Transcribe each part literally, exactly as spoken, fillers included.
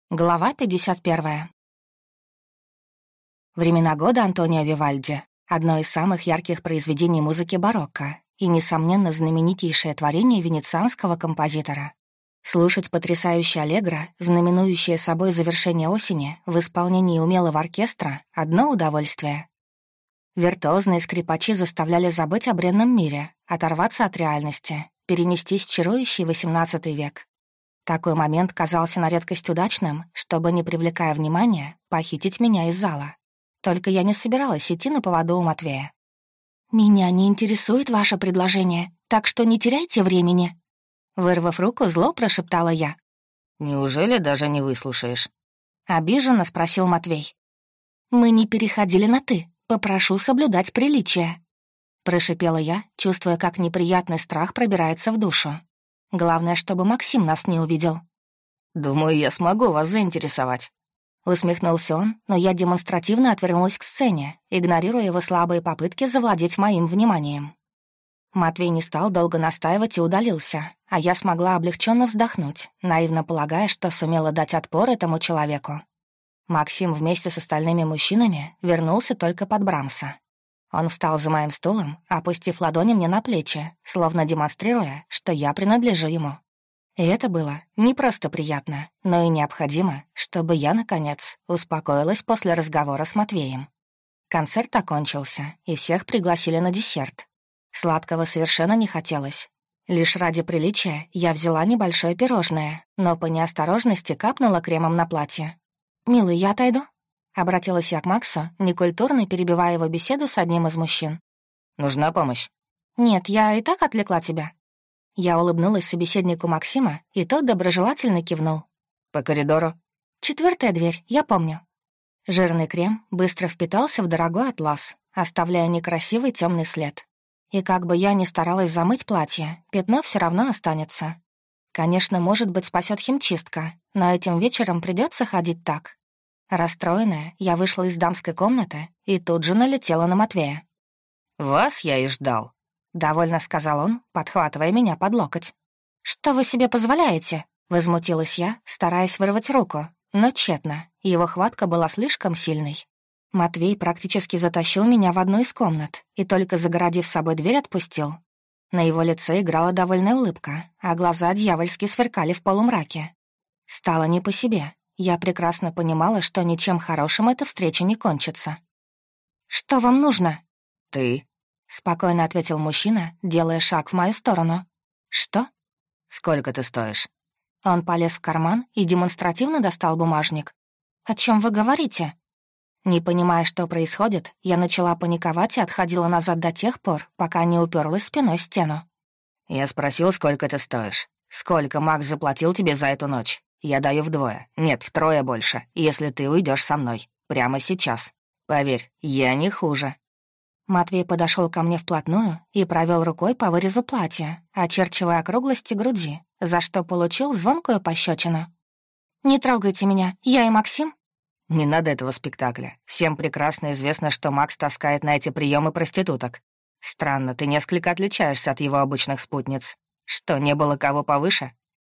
Глава пятьдесят первая. «Времена года» Антонио Вивальди — одно из самых ярких произведений музыки барокко и, несомненно, знаменитейшее творение венецианского композитора. Слушать потрясающее аллегро, знаменующее собой завершение осени, в исполнении умелого оркестра — одно удовольствие. Виртуозные скрипачи заставляли забыть о бренном мире, оторваться от реальности, перенестись в чарующий восемнадцатый век. Такой момент казался на редкость удачным, чтобы, не привлекая внимания, похитить меня из зала. Только я не собиралась идти на поводу у Матвея. «Меня не интересует ваше предложение, так что не теряйте времени», — вырвав руку, зло прошептала я. «Неужели даже не выслушаешь?» — обиженно спросил Матвей. «Мы не переходили на «ты», попрошу соблюдать приличие», — прошипела я, чувствуя, как неприятный страх пробирается в душу. Главное, чтобы Максим нас не увидел. «Думаю, я смогу вас заинтересовать». Усмехнулся он, но я демонстративно отвернулась к сцене, игнорируя его слабые попытки завладеть моим вниманием. Матвей не стал долго настаивать и удалился, а я смогла облегченно вздохнуть, наивно полагая, что сумела дать отпор этому человеку. Максим вместе с остальными мужчинами вернулся только под Брамса. Он встал за моим стулом, опустив ладони мне на плечи, словно демонстрируя, что я принадлежу ему. И это было не просто приятно, но и необходимо, чтобы я, наконец, успокоилась после разговора с Матвеем. Концерт окончился, и всех пригласили на десерт. Сладкого совершенно не хотелось. Лишь ради приличия я взяла небольшое пирожное, но по неосторожности капнула кремом на платье. «Милый, я отойду?» — обратилась я к Максу, некультурно перебивая его беседу с одним из мужчин. «Нужна помощь?» «Нет, я и так отвлекла тебя». Я улыбнулась собеседнику Максима, и тот доброжелательно кивнул. «По коридору?» «Четвертая дверь, я помню». Жирный крем быстро впитался в дорогой атлас, оставляя некрасивый темный след. И как бы я ни старалась замыть платье, пятно все равно останется. Конечно, может быть, спасет химчистка, но этим вечером придется ходить так. Расстроенная, я вышла из дамской комнаты и тут же налетела на Матвея. «Вас я и ждал», — довольно сказал он, подхватывая меня под локоть. «Что вы себе позволяете?» — возмутилась я, стараясь вырвать руку, но тщетно, его хватка была слишком сильной. Матвей практически затащил меня в одну из комнат и, только загородив с собой дверь, отпустил. На его лице играла довольная улыбка, а глаза дьявольски сверкали в полумраке. Стало не по себе. Я прекрасно понимала, что ничем хорошим эта встреча не кончится. «Что вам нужно?» «Ты?» — спокойно ответил мужчина, делая шаг в мою сторону. «Что?» «Сколько ты стоишь?» Он полез в карман и демонстративно достал бумажник. «О чем вы говорите?» Не понимая, что происходит, я начала паниковать и отходила назад до тех пор, пока не уперлась спиной в стену. «Я спросил, сколько ты стоишь. Сколько Макс заплатил тебе за эту ночь? Я даю вдвое, нет, втрое больше, если ты уйдешь со мной. Прямо сейчас. Поверь, я не хуже». Матвей подошел ко мне вплотную и провел рукой по вырезу платья, очерчивая округлости груди, за что получил звонкую пощечину. «Не трогайте меня, я и Максим». «Не надо этого спектакля. Всем прекрасно известно, что Макс таскает на эти приемы проституток. Странно, ты несколько отличаешься от его обычных спутниц. Что, не было кого повыше?»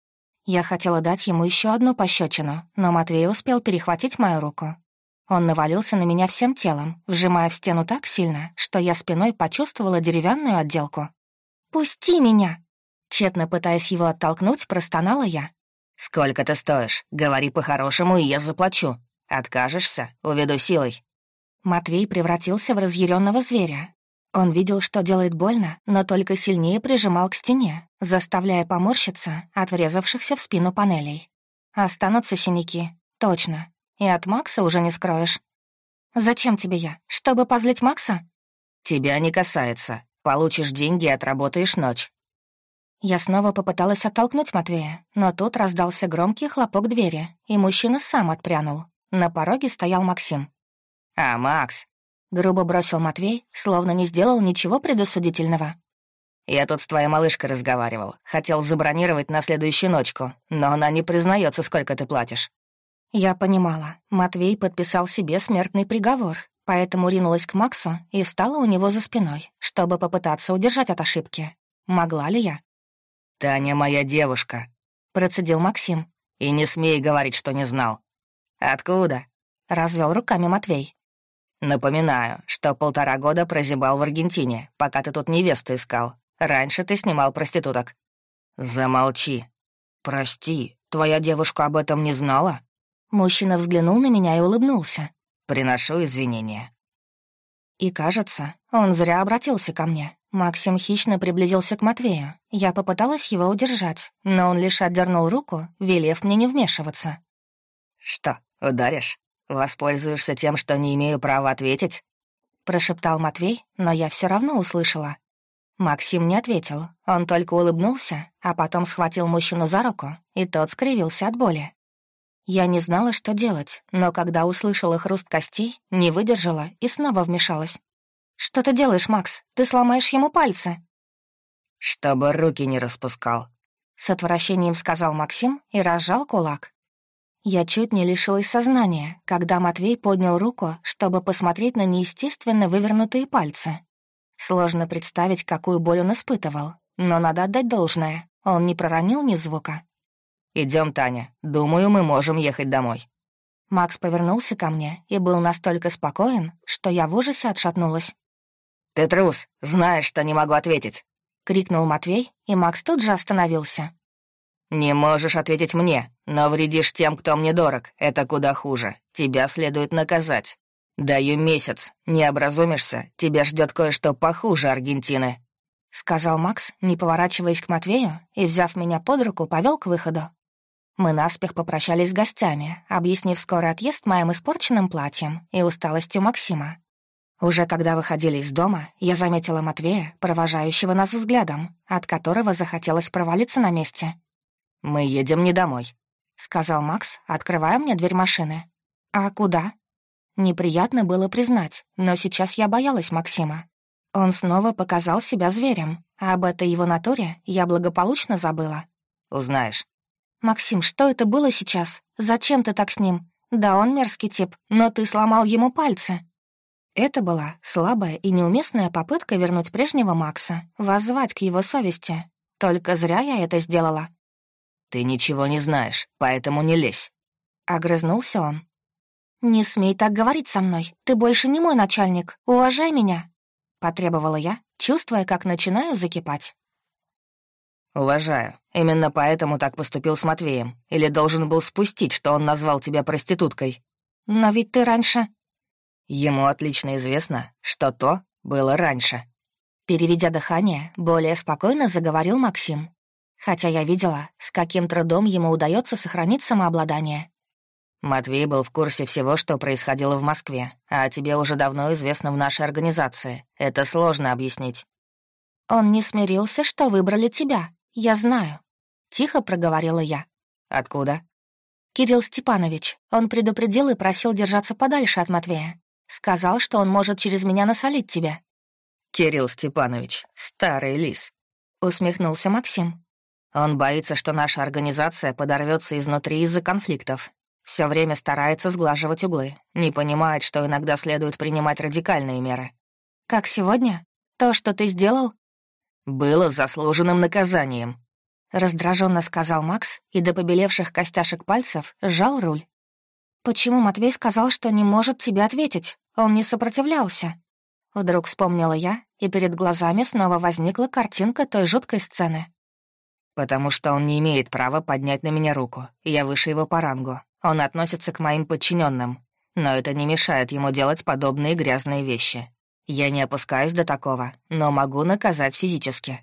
Я хотела дать ему еще одну пощечину, но Матвей успел перехватить мою руку. Он навалился на меня всем телом, вжимая в стену так сильно, что я спиной почувствовала деревянную отделку. «Пусти меня!» Тщетно пытаясь его оттолкнуть, простонала я. «Сколько ты стоишь? Говори по-хорошему, и я заплачу. Откажешься? Уведу силой». Матвей превратился в разъяренного зверя. Он видел, что делает больно, но только сильнее прижимал к стене, заставляя поморщиться от врезавшихся в спину панелей. Останутся синяки, точно. И от Макса уже не скроешь. «Зачем тебе я? Чтобы позлить Макса?» «Тебя не касается. Получишь деньги и отработаешь ночь». Я снова попыталась оттолкнуть Матвея, но тут раздался громкий хлопок двери, и мужчина сам отпрянул. На пороге стоял Максим. «А, Макс!» — грубо бросил Матвей, словно не сделал ничего предосудительного. «Я тут с твоей малышкой разговаривал. Хотел забронировать на следующую ночку, но она не признается, сколько ты платишь». Я понимала, Матвей подписал себе смертный приговор, поэтому ринулась к Максу и встала у него за спиной, чтобы попытаться удержать от ошибки. Могла ли я? «Таня моя девушка», — процедил Максим. И не смей говорить, что не знал». «Откуда?» — развел руками Матвей. «Напоминаю, что полтора года прозябал в Аргентине, пока ты тут невесту искал. Раньше ты снимал проституток». «Замолчи». «Прости, твоя девушка об этом не знала?» Мужчина взглянул на меня и улыбнулся. «Приношу извинения». И, кажется, он зря обратился ко мне. Максим хищно приблизился к Матвею. Я попыталась его удержать, но он лишь отдернул руку, велев мне не вмешиваться. «Что, ударишь? Воспользуешься тем, что не имею права ответить?» Прошептал Матвей, но я все равно услышала. Максим не ответил, он только улыбнулся, а потом схватил мужчину за руку, и тот скривился от боли. Я не знала, что делать, но когда услышала хруст костей, не выдержала и снова вмешалась. «Что ты делаешь, Макс? Ты сломаешь ему пальцы!» «Чтобы руки не распускал», — с отвращением сказал Максим и разжал кулак. Я чуть не лишилась сознания, когда Матвей поднял руку, чтобы посмотреть на неестественно вывернутые пальцы. Сложно представить, какую боль он испытывал, но надо отдать должное, он не проронил ни звука. «Идем, Таня, думаю, мы можем ехать домой». Макс повернулся ко мне и был настолько спокоен, что я в ужасе отшатнулась. «Ты трус, знаешь, что не могу ответить!» — крикнул Матвей, и Макс тут же остановился. «Не можешь ответить мне, но вредишь тем, кто мне дорог. Это куда хуже. Тебя следует наказать. Даю месяц. Не образумишься, тебя ждет кое-что похуже Аргентины», — сказал Макс, не поворачиваясь к Матвею, и, взяв меня под руку, повел к выходу. Мы наспех попрощались с гостями, объяснив скорый отъезд моим испорченным платьем и усталостью Максима. Уже когда выходили из дома, я заметила Матвея, провожающего нас взглядом, от которого захотелось провалиться на месте. «Мы едем не домой», — сказал Макс, открывая мне дверь машины. «А куда?» Неприятно было признать, но сейчас я боялась Максима. Он снова показал себя зверем, а об этой его натуре я благополучно забыла. «Узнаешь». «Максим, что это было сейчас? Зачем ты так с ним? Да, он мерзкий тип, но ты сломал ему пальцы». Это была слабая и неуместная попытка вернуть прежнего Макса, воззвать к его совести. Только зря я это сделала. «Ты ничего не знаешь, поэтому не лезь», — огрызнулся он. «Не смей так говорить со мной, ты больше не мой начальник, уважай меня», — потребовала я, чувствуя, как начинаю закипать. «Уважаю. Именно поэтому так поступил с Матвеем. Или должен был спустить, что он назвал тебя проституткой?» «Но ведь ты раньше...» «Ему отлично известно, что то было раньше». Переведя дыхание, более спокойно заговорил Максим. Хотя я видела, с каким трудом ему удается сохранить самообладание. «Матвей был в курсе всего, что происходило в Москве, а тебе уже давно известно в нашей организации. Это сложно объяснить». «Он не смирился, что выбрали тебя. Я знаю», — тихо проговорила я. «Откуда?» «Кирилл Степанович. Он предупредил и просил держаться подальше от Матвея. Сказал, что он может через меня насолить тебе». «Кирилл Степанович, старый лис», — усмехнулся Максим. «Он боится, что наша организация подорвется изнутри из-за конфликтов. Все время старается сглаживать углы, не понимает, что иногда следует принимать радикальные меры». «Как сегодня? То, что ты сделал?» «Было заслуженным наказанием», — раздраженно сказал Макс и до побелевших костяшек пальцев сжал руль. «Почему Матвей сказал, что не может тебе ответить? Он не сопротивлялся». Вдруг вспомнила я, и перед глазами снова возникла картинка той жуткой сцены. «Потому что он не имеет права поднять на меня руку. Я выше его по рангу. Он относится к моим подчиненным. Но это не мешает ему делать подобные грязные вещи. Я не опускаюсь до такого, но могу наказать физически».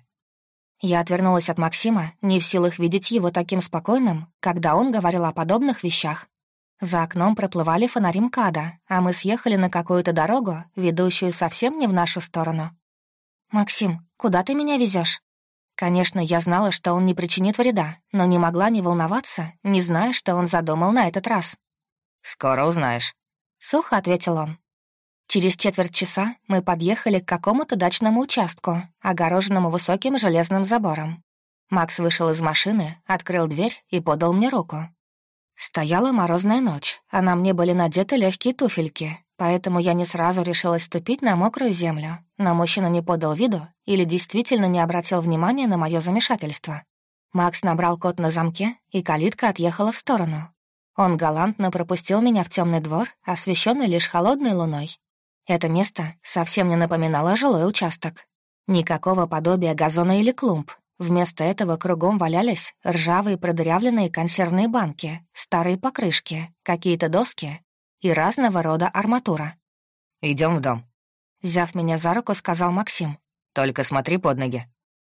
Я отвернулась от Максима, не в силах видеть его таким спокойным, когда он говорил о подобных вещах. За окном проплывали фонари МКАДа, а мы съехали на какую-то дорогу, ведущую совсем не в нашу сторону. «Максим, куда ты меня везешь? Конечно, я знала, что он не причинит вреда, но не могла не волноваться, не зная, что он задумал на этот раз. «Скоро узнаешь», — сухо ответил он. Через четверть часа мы подъехали к какому-то дачному участку, огороженному высоким железным забором. Макс вышел из машины, открыл дверь и подал мне руку. Стояла морозная ночь, а на мне были надеты легкие туфельки, поэтому я не сразу решилась ступить на мокрую землю, но мужчина не подал виду или действительно не обратил внимания на мое замешательство. Макс набрал код на замке, и калитка отъехала в сторону. Он галантно пропустил меня в темный двор, освещенный лишь холодной луной. Это место совсем не напоминало жилой участок. Никакого подобия газона или клумб. Вместо этого кругом валялись ржавые продырявленные консервные банки, старые покрышки, какие-то доски и разного рода арматура. Идем в дом», — взяв меня за руку, сказал Максим. «Только смотри под ноги».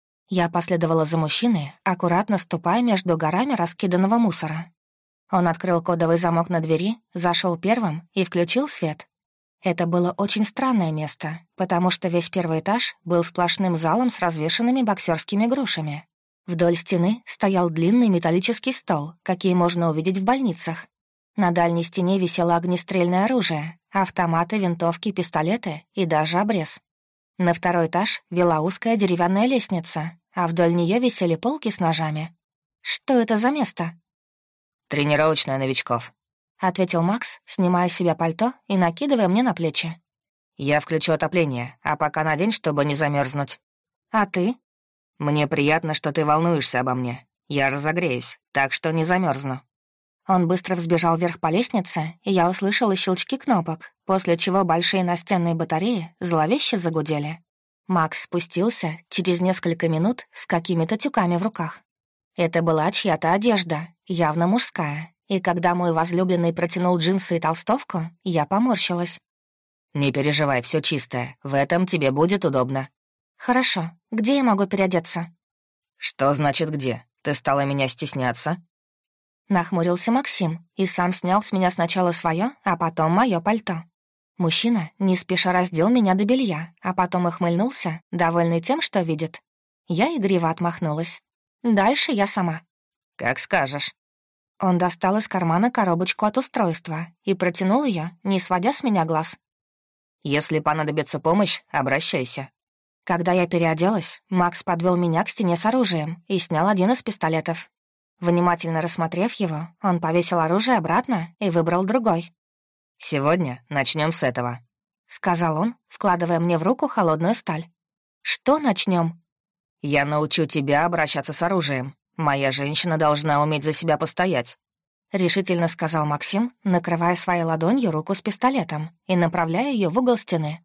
Я последовала за мужчиной, аккуратно ступая между горами раскиданного мусора. Он открыл кодовый замок на двери, зашел первым и включил свет. Это было очень странное место, потому что весь первый этаж был сплошным залом с развешанными боксерскими грушами. Вдоль стены стоял длинный металлический стол, какие можно увидеть в больницах. На дальней стене висело огнестрельное оружие, автоматы, винтовки, пистолеты и даже обрез. На второй этаж вела узкая деревянная лестница, а вдоль нее висели полки с ножами. Что это за место? «Тренировочная новичков», — ответил Макс, снимая с себя пальто и накидывая мне на плечи. «Я включу отопление, а пока надень, чтобы не замерзнуть. «А ты?» «Мне приятно, что ты волнуешься обо мне. Я разогреюсь, так что не замерзну». Он быстро взбежал вверх по лестнице, и я услышала щелчки кнопок, после чего большие настенные батареи зловеще загудели. Макс спустился через несколько минут с какими-то тюками в руках. Это была чья-то одежда, явно мужская, и когда мой возлюбленный протянул джинсы и толстовку, я поморщилась. «Не переживай, все чистое, в этом тебе будет удобно». «Хорошо, где я могу переодеться?» «Что значит где? Ты стала меня стесняться?» Нахмурился Максим и сам снял с меня сначала свое, а потом мое пальто. Мужчина не спеша раздел меня до белья, а потом ухмыльнулся, довольный тем, что видит. Я игриво отмахнулась. Дальше я сама. «Как скажешь». Он достал из кармана коробочку от устройства и протянул ее, не сводя с меня глаз. «Если понадобится помощь, обращайся». Когда я переоделась, Макс подвел меня к стене с оружием и снял один из пистолетов. Внимательно рассмотрев его, он повесил оружие обратно и выбрал другой. «Сегодня начнем с этого», — сказал он, вкладывая мне в руку холодную сталь. «Что начнем? «Я научу тебя обращаться с оружием. Моя женщина должна уметь за себя постоять», — решительно сказал Максим, накрывая своей ладонью руку с пистолетом и направляя ее в угол стены.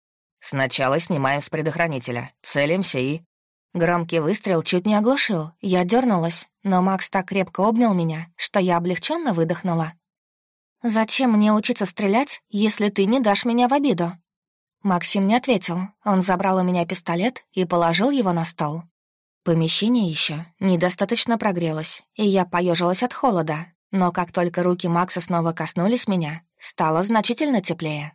«Сначала снимаем с предохранителя, целимся и...» Громкий выстрел чуть не оглушил, я дернулась, но Макс так крепко обнял меня, что я облегченно выдохнула. «Зачем мне учиться стрелять, если ты не дашь меня в обиду?» Максим не ответил, он забрал у меня пистолет и положил его на стол. Помещение еще недостаточно прогрелось, и я поежилась от холода, но как только руки Макса снова коснулись меня, стало значительно теплее.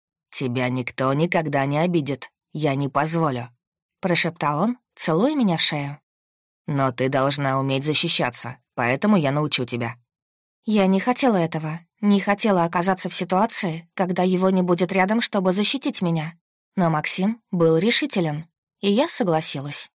«Тебя никто никогда не обидит, я не позволю», — прошептал он, целуя меня в шею. «Но ты должна уметь защищаться, поэтому я научу тебя». Я не хотела этого, не хотела оказаться в ситуации, когда его не будет рядом, чтобы защитить меня. Но Максим был решителен, и я согласилась.